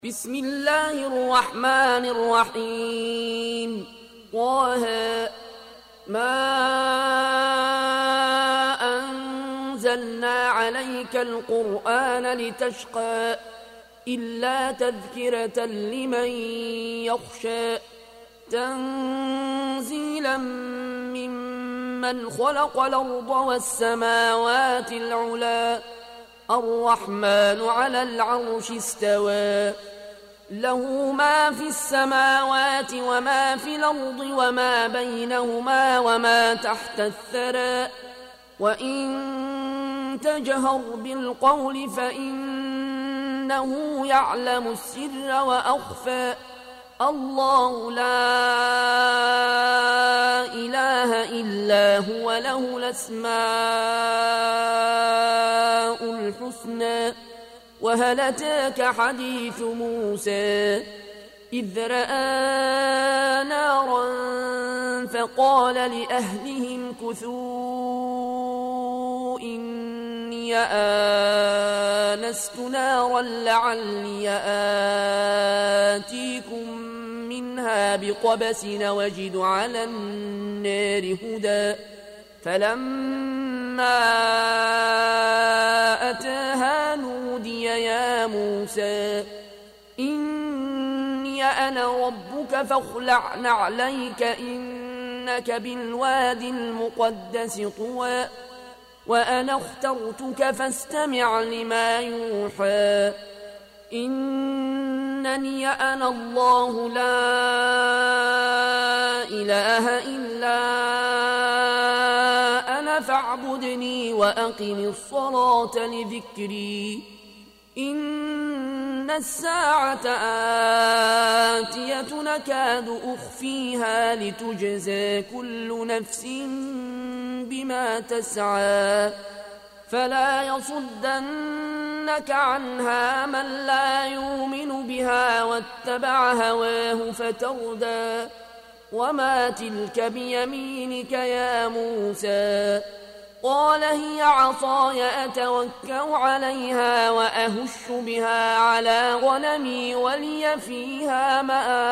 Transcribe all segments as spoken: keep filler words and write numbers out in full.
بسم الله الرحمن الرحيم. طه ما أنزلنا عليك القرآن لتشقى إلا تذكرة لمن يخشى تنزيلا ممن خلق الأرض والسماوات العلى الرحمن على العرش استوى له ما في السماوات وما في الأرض وما بينهما وما تحت الثرى وإن تجهر بالقول فإنه يعلم السر وأخفى الله لا إله إلا هو له الأسماء الحسنى. وهل أتاك حديث موسى إذ رأى نارا فقال لأهلهم كثوا إني آنست نارا لعلي آتيكم منها بقبس وجد على النار هدى. فلما أتاها نودي يا موسى إني أنا ربك فاخلع نعليك إنك بالوادي المقدس طوى وأنا اخترتك فاستمع لما يوحى إنني أنا الله لا إله إلا أنا فاعبدني وأقم الصلاة لذكري إن الساعة آتية نكاد أخفيها لتجزى كل نفس بما تسعى فلا يصدنك عنها من لا يؤمن بها واتبع هواه فتردى. وما تلك بيمينك يا موسى قال هي عصاي أتوكأ عليها وأهش بها على غنمي ولي فيها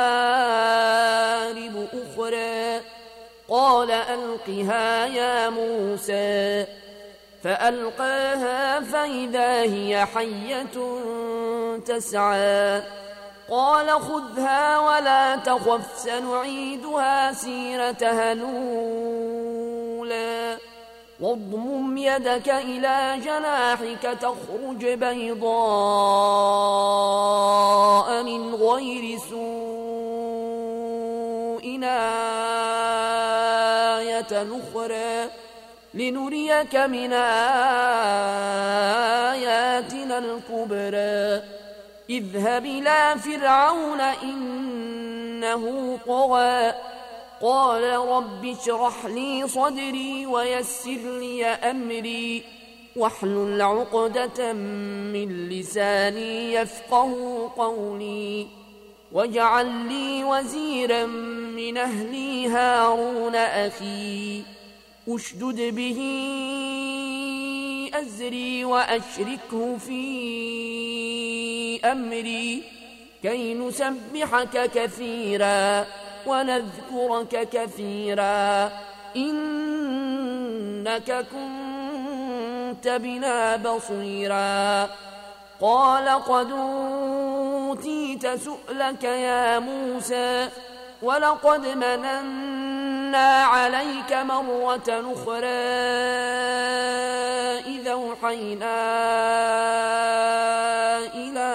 مآرب أخرى قال ألقها يا موسى فألقاها فإذا هي حية تسعى قال خذها ولا تخف سنعيدها سيرتها الأولى واضمم يدك إلى جناحك تخرج بيضاء من غير سوء آية أخرى لنريك من آياتنا الكبرى اذهب إلى فرعون إنه طغى قال رب اشرح لي صدري ويسر لي أمري واحلل عقدة من لساني يفقه قولي واجعل لي وزيرا من أهلي هارون أخي أشدد به أزري وأشركه في أمري كي نسبحك كثيرا ونذكرك كثيرا إنك كنت بنا بصيرا قال قد أوتيت سؤلك يا موسى ولقد مننا عليك مرة أخرى إذا أوحينا إلى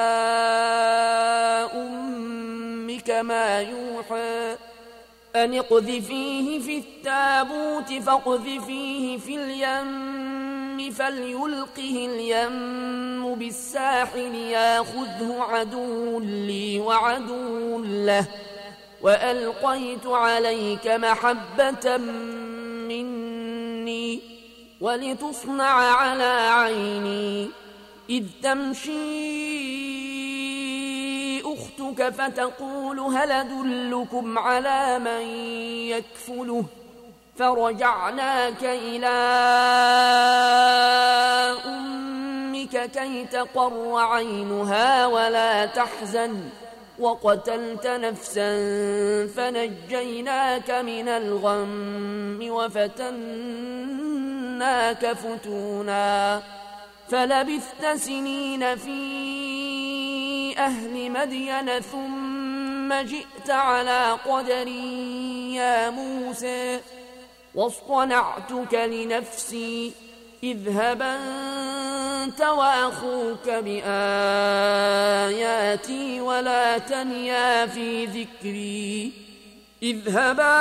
أمك ما يوحى أن اقذفيه في التابوت فاقذفيه في اليم فليلقه اليم بالساحل ياخذه عدو لي وعدو له وألقيت عليك محبة مني ولتصنع على عيني إذ تمشي أختك فتقول هل أدلكم على من يكفله فرجعناك إلى أمك بك كي تقر عينها ولا تحزن وقتلت نفسا فنجيناك من الغم وفتناك فتونا فلبثت سنين في أهل مدين ثم جئت على قدر يا موسى واصطنعتك لنفسي اذهب أنت وأخوك بآياتي ولا تنيا في ذكري اذهبا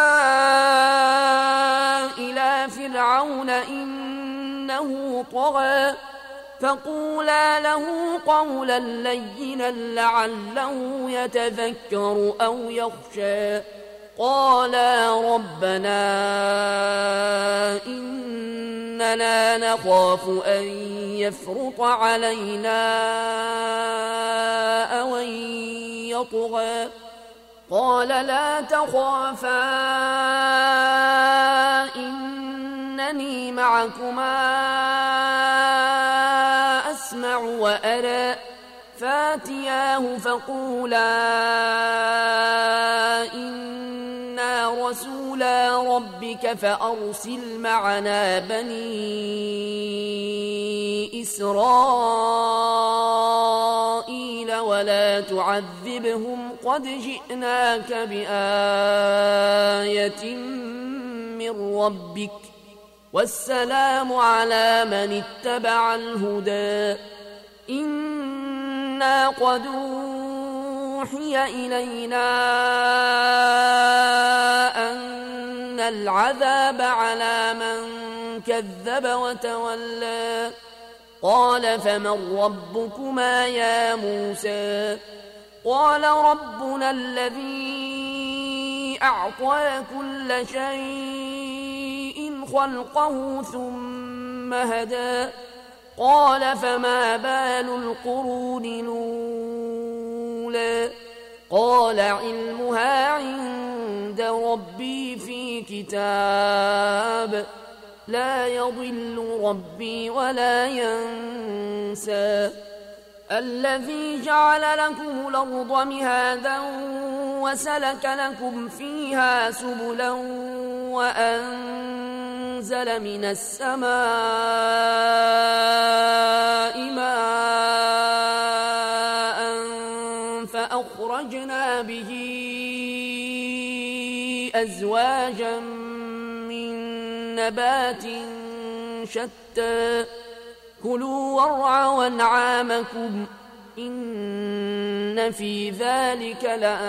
إلى فرعون إنه طغى فقولا له قولا لينا لعله يتذكر أو يخشى قالا ربنا إننا نخاف أن يفرط علينا أو أن يطغى قال لا تخافا إنني معكما أسمع وأرى فاتياه فقولا إنا رسولا ربك فأرسل معنا بني إسرائيل ولا تعذبهم قد جئناك بآية من ربك والسلام على من اتبع الهدى إنا قد أوحي إلينا أن العذاب على من كذب وتولى قال فمن ربكما يا موسى قال ربنا الذي أعطى كل شيء خلقه ثم هدى قال فما بال القرون الأولى قال علمها عند ربي في كتاب لا يضل ربي ولا ينسى الذي جعل لكم الأرض مهادا وسلك لكم فيها سبلا وأنزل من السماء ماء فأخرجنا به أزواجا من نبات شتى كلوا وارعوا أنعامكم إن في ذلك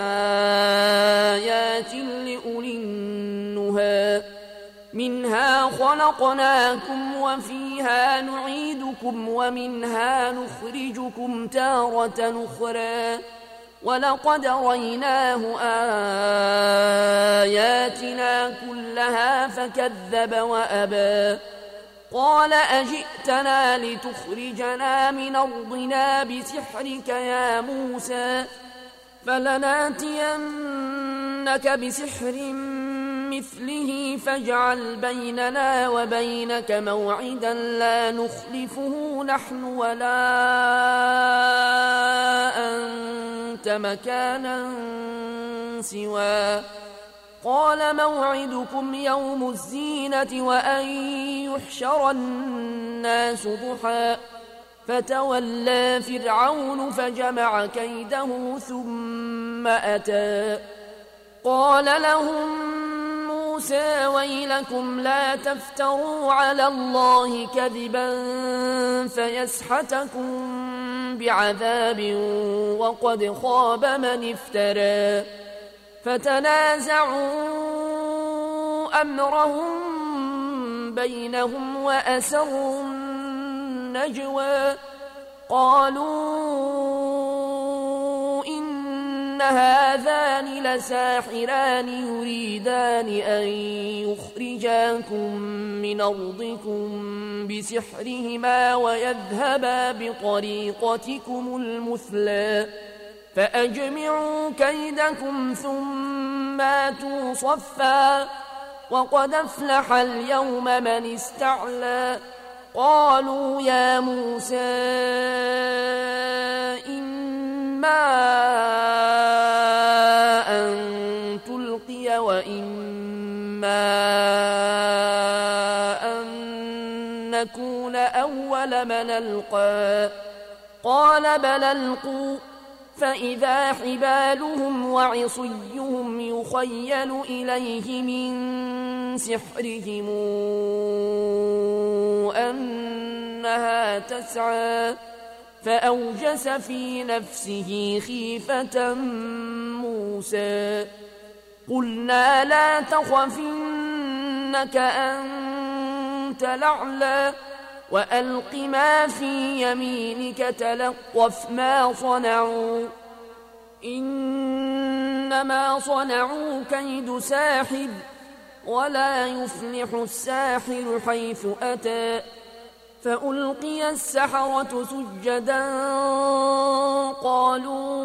لآيات لأولي النهى منها خلقناكم وفيها نعيدكم ومنها نخرجكم تارة أخرى ولقد ريناه آياتنا كلها فكذب وأبى قال أجئتنا لتخرجنا من أرضنا بسحرك يا موسى فلناتينك بسحر مثله فاجعل بيننا وبينك موعدا لا نخلفه نحن ولا أنت مكانا سواه قال موعدكم يوم الزينة وأن يحشر الناس ضحى فتولى فرعون فجمع كيده ثم أتى قال لهم موسى ويلكم لا تفتروا على الله كذبا فيسحتكم بعذاب وقد خاب من افترى فتنازعوا أمرهم بينهم وأسروا النجوى قالوا إن هذان لساحران يريدان أن يخرجاكم من أرضكم بسحرهما ويذهبا بطريقتكم المثلى فأجمعوا كيدكم ثم آتوا صفا وقد أفلح اليوم من استعلى قالوا يا موسى إما أن تلقي وإما أن نكون أول من ألقى قال بل ألقوا فإذا حبالهم وعصيهم يخيل إليه من سحرهم أنها تسعى فأوجس في نفسه خيفة موسى قلنا لا تخف إنك أنت الأعلى وألق ما في يمينك تلقف ما صنعوا إنما صنعوا كيد ساحر ولا يفلح الساحر حيث أتى فألقي السحرة سجدا قالوا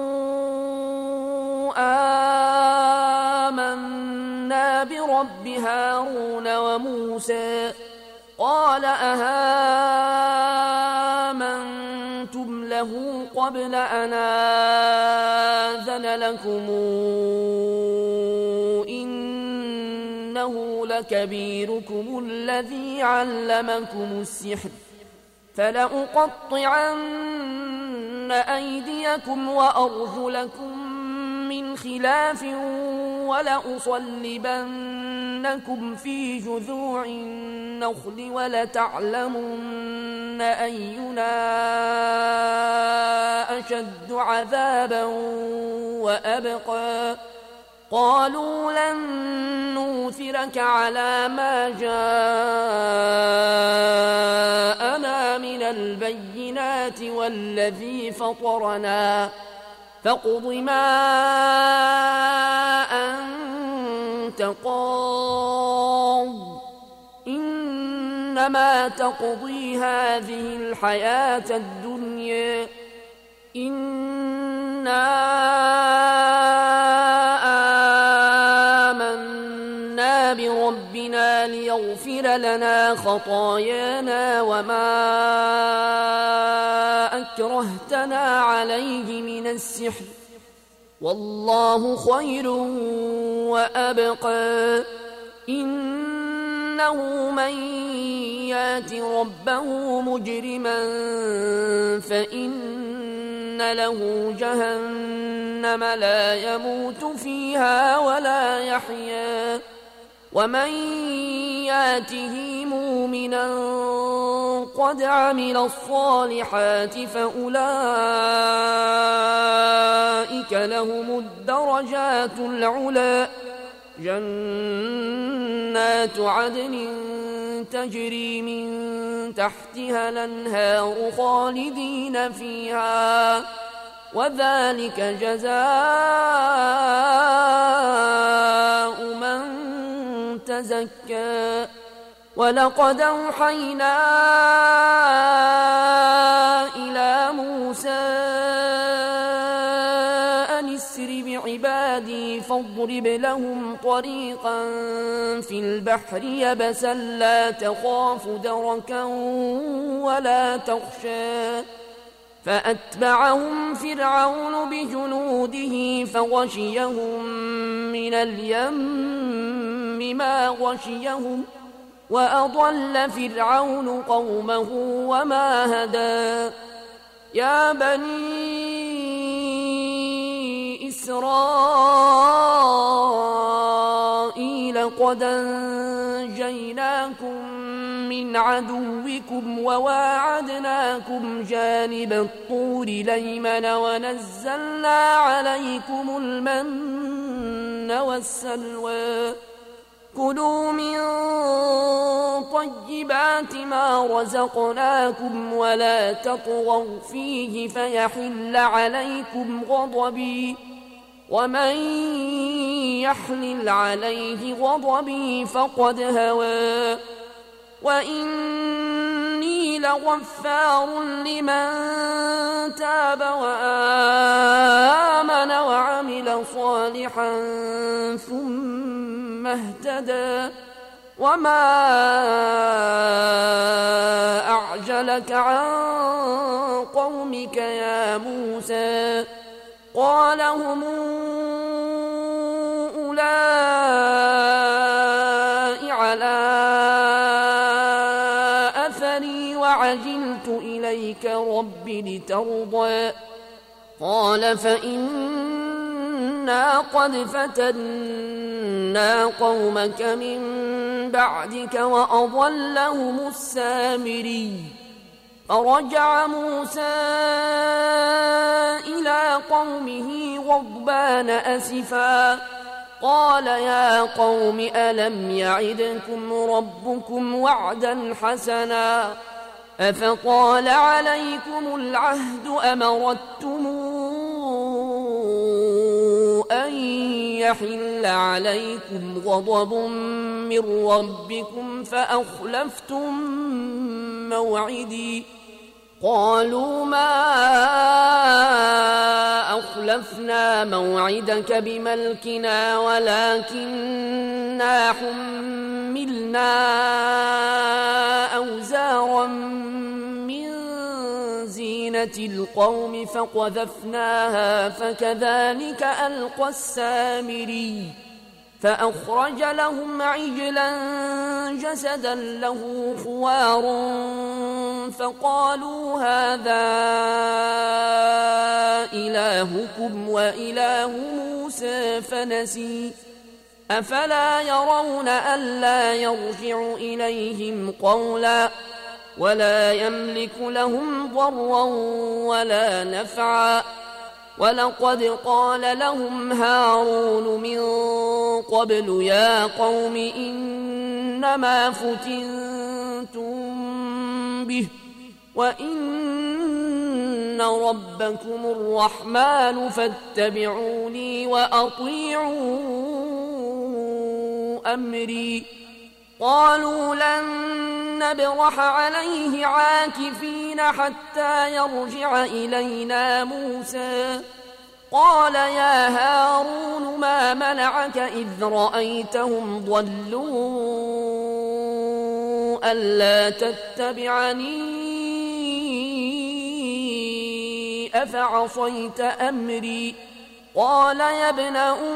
آمنا برب هارون وموسى قال أهامنتم له قبل أن آذن لكم إنه لكبيركم الذي علمكم السحر فلأقطعن أيديكم وأرجلكم من خلاف ولأصلبنكم في جذوع النخل ولتعلمن أينا أشد عذابا وأبقى قالوا لن نؤثرك على ما جاءنا من البينات والذي فطرنا فاقض ما أنت قاض إنما تقضي هذه الحياة الدنيا إنا آمنا بربنا ليغفر لنا خطايانا وما أكرهتنا عليه من السحر والله خير وأبقى إنه من يات ربه مجرما فإن له جهنم لا يموت فيها ولا يحيا ومن ياته مؤمنا قد عمل الصالحات فأولئك لهم الدرجات العلى جنات عدن تجري من تحتها الأنهار خالدين فيها وذلك جزاء من تزكى ولقد أوحينا إلى موسى أن اسر بعبادي فاضرب لهم طريقا في البحر يبسا لا تخاف دركا ولا تخشى فأتبعهم فرعون بجنوده فغشيهم من اليم ما غشيهم وأضل فرعون قومه وما هدى يا بني إسرائيل قد أنجيناكم من عدوكم وواعدناكم جانب الطور الأيمن ونزلنا عليكم المن والسلوى كلوا من طيبات ما رزقناكم ولا تطغوا فيه فيحل عليكم غضبي ومن يحلل عليه غضبي فقد هوى وإني لغفار لمن تاب وآمن وعمل صالحا ثم اهتدى وما أعجلك عن قومك يا موسى قال هم أولئك على أثري وعجلت إليك رب لترضى قال فإنا قد فتنا قومك من بعدك وأضلهم السامري فرجع موسى إلى قومه غضبان أسفا قال يا قوم ألم يعدكم ربكم وعدا حسنا أفطال عليكم العهد أمردتم أن يحل عليكم غضب من ربكم فأخلفتم موعدي قالوا ما أخلفنا موعدك بملكنا ولكننا حملنا أوزارا من زينة القوم فقذفناها فكذلك ألقى السامري فأخرج لهم عجلا جسدا له خوار فقالوا هذا إلهكم وإله موسى فنسي أفلا يرون ألا يرجع إليهم قولا ولا يملك لهم ضرا ولا نفعا ولقد قال لهم هارون من قبل يا قوم إنما فتنتم به وإن ربكم الرحمن فاتبعوني وأطيعوا أمري قالوا لن نبرح عليه عاكفين حتى يرجع إلينا موسى قال يا هارون ما منعك إذ رأيتهم ضلوا ألا تتبعني أفعصيت أمري قال يا ابن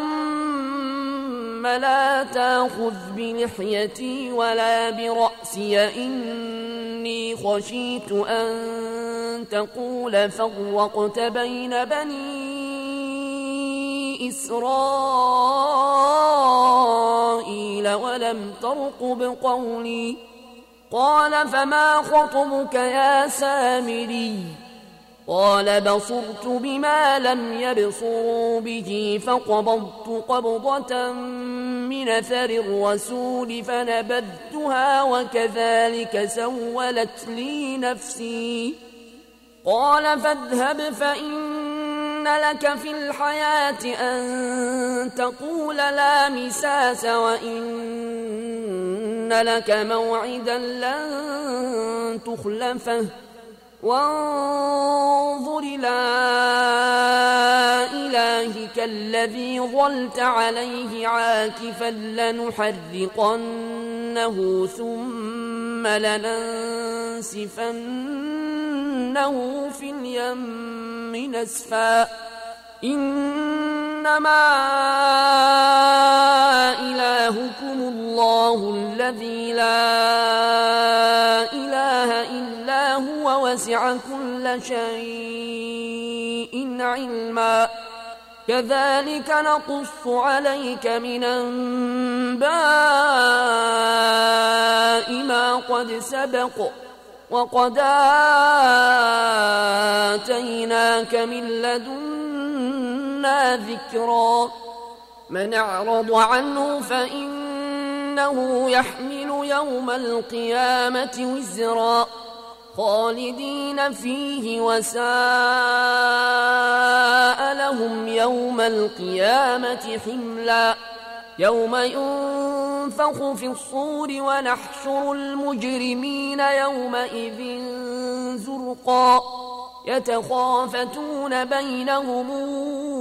أم لا تأخذ بلحيتي ولا برأسي إني خشيت أن تقول فرقت بين بني إسرائيل ولم ترقب قولي قال فما خطبك يا سامري قال بصرت بما لم يبصروا به فقبضت قبضة من أثر الرسول فنبذتها وكذلك سولت لي نفسي قال فاذهب فإن لك في الحياة أن تقول لا مساس وإن لك موعدا لن تخلفه وانظر إلى إلهك الذي ظلت عليه عاكفا لنحرقنه ثم لننسفنه في اليم نسفا إنما إلهكم الله الذي لا إله إلا هو وسع كل شيء علما كذلك نقص عليك من أنباء ما قد سبق وقد آتيناك من لدنا ذكرا من أعرض عنه فإنه يحمل يوم القيامة وزرا خالدين فيه وساء لهم يوم القيامة حملا يوم ينفخ في الصور ونحشر المجرمين يومئذ زرقا يتخافتون بينهم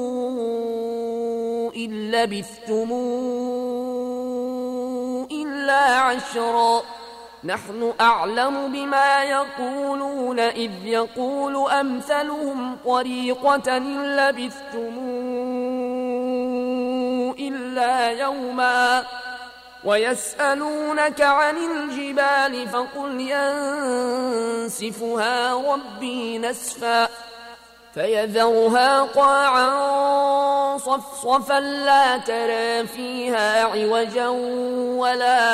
إن لبثتم إلا إلا عشرا نحن أعلم بما يقولون إذ يقول أمثلهم طريقة إن لبثتم إلا يوما ويسألونك عن الجبال فقل ينسفها ربي نسفا فيذرها قاعا صفصفا لا ترى فيها عوجا ولا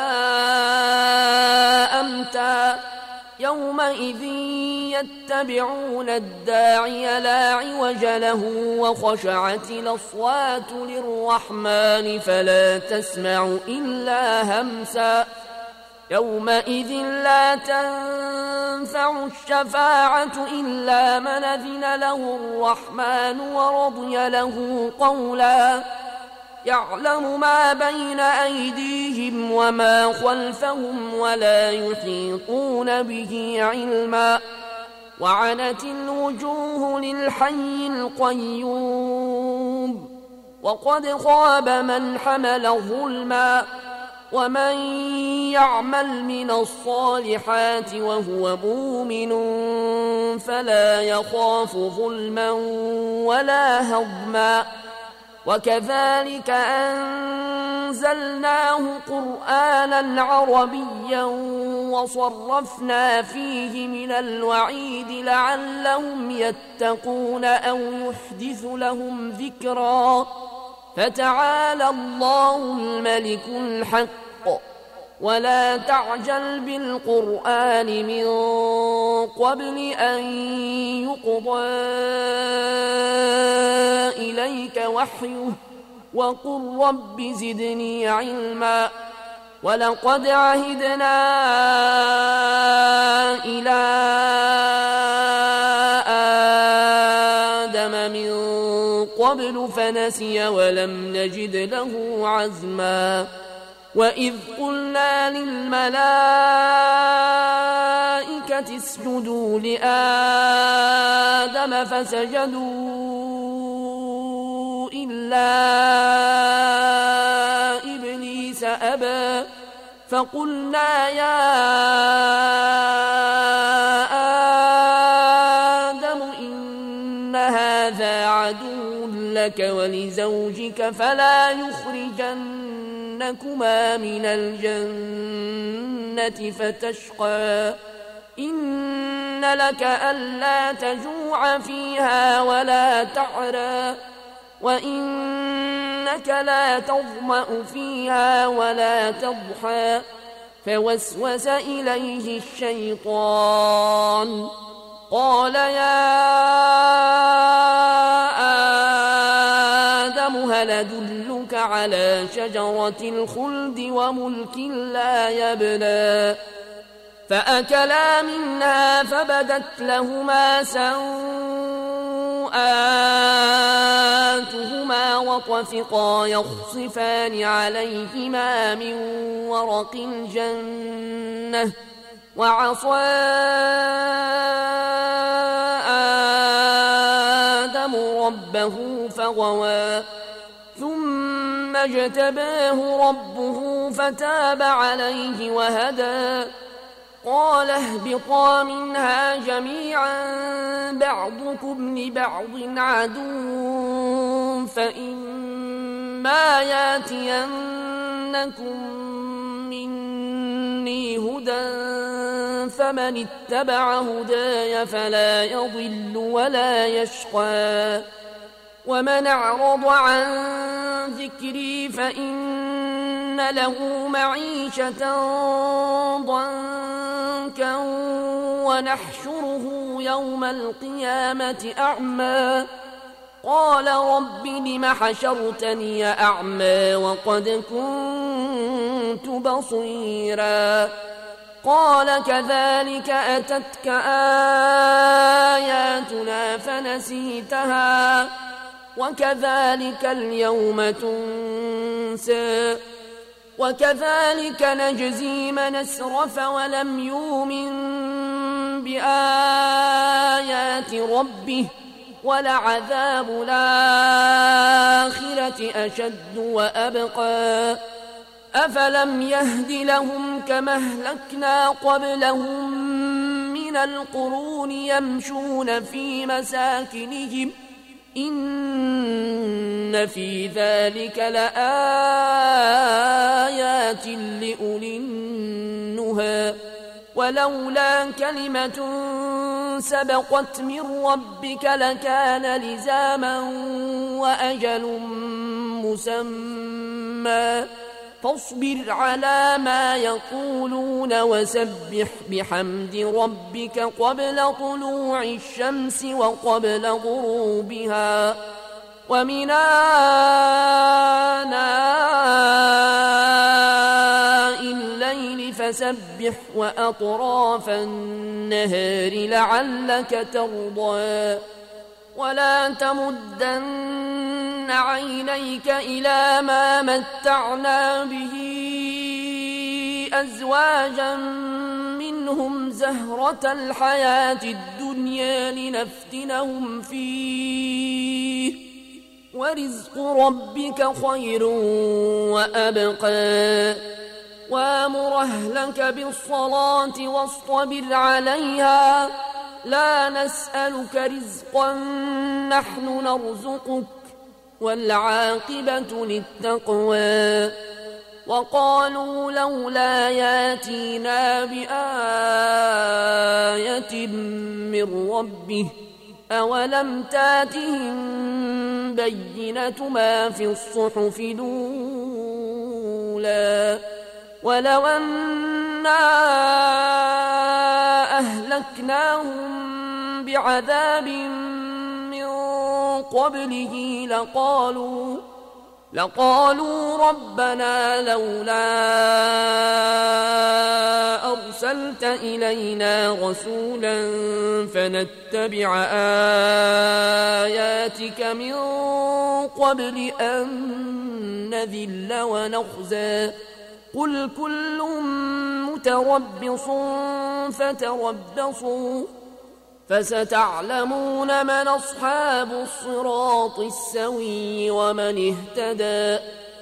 أمتا يومئذ يتبعون الداعي لا عوج له وخشعت الأصوات للرحمن فلا تسمع إلا همسا يومئذ لا تنفع الشفاعة إلا من أذن له الرحمن ورضي له قولا يعلم ما بين أيديهم وما خلفهم ولا يحيطون به علما وعنت الوجوه للحي القيوم وقد خاب من حمل ظلما ومن يعمل من الصالحات وهو مؤمن فلا يخاف ظلما ولا هضما وكذلك أنزلناه قرآنا عربيا وصرفنا فيه من الوعيد لعلهم يتقون أو يحدث لهم ذكرا فتعالى الله الملك الحق ولا تعجل بالقرآن من قبل أن يقضى إليك وحيه وقل رب زدني علما ولقد عهدنا إلى آدم من قبل فنسي ولم نجد له عزما وإذ قلنا للملائكة اسجدوا لآدم فسجدوا إلا إبليس أبى فقلنا يا آدم إن هذا عدو لك ولزوجك فلا يخرجنكما من الجنة فتشقى إن لك ألا تجوع فيها ولا تعرى وإنك لا تظمأ فيها ولا تضحى فوسوس إليه الشيطان قال يا آدم هل أدلك على شجرة الخلد وملك لا يبلى فأكلا منها فبدت لهما سوآتهما وطفقا يخصفان عليهما من ورق الجنة وعصى آدم ربه فغوى ثم اجتباه ربه فتاب عليه وهدى قال اهبطا منها جميعا بعضكم لبعض عدو فإما ياتينكم مني هدى فمن اتبع هداي فلا يضل ولا يشقى ومن أعرض عن ذكري فإن له معيشة ضنكا ونحشره يوم القيامة أعمى قال رب لم حشرتني أعمى وقد كنت بصيرا قال كذلك أتتك آياتنا فنسيتها وكذلك اليوم تنسى وكذلك نجزي من أسرف ولم يؤمن بآيات ربه ولعذاب الآخرة أشد وأبقى أفلم يهد لهم كما أهلكنا قبلهم من القرون يمشون في مساكنهم إن في ذلك لآيات لأولي النهى ولولا كلمة سبقت من ربك لكان لزاما وأجل مسمى فاصبر على ما يقولون وسبح بحمد ربك قبل طلوع الشمس وقبل غروبها ومن آناء الليل فسبح وأطراف النهار لعلك ترضى ولا تمدن عينيك إلى ما متعنا به أزواجا منهم زهرة الحياة الدنيا لنفتنهم فيه ورزق ربك خير وأبقى وامر أهلك بالصلاة واصطبر عليها لا نسألك رزقا نحن نرزقك والعاقبة للتقوى وقالوا لولا ياتينا بآية من ربه أولم تاتهم بينة ما في الصحف الأولى ولو أنا أهلكناهم بعذاب من قبله لقالوا لقالوا ربنا لولا أرسلت إلينا رسولا فنتبع آياتك من قبل أن نذل ونخزى قل كل متربص فتربصوا فستعلمون من أصحاب الصراط السوي ومن اهتدى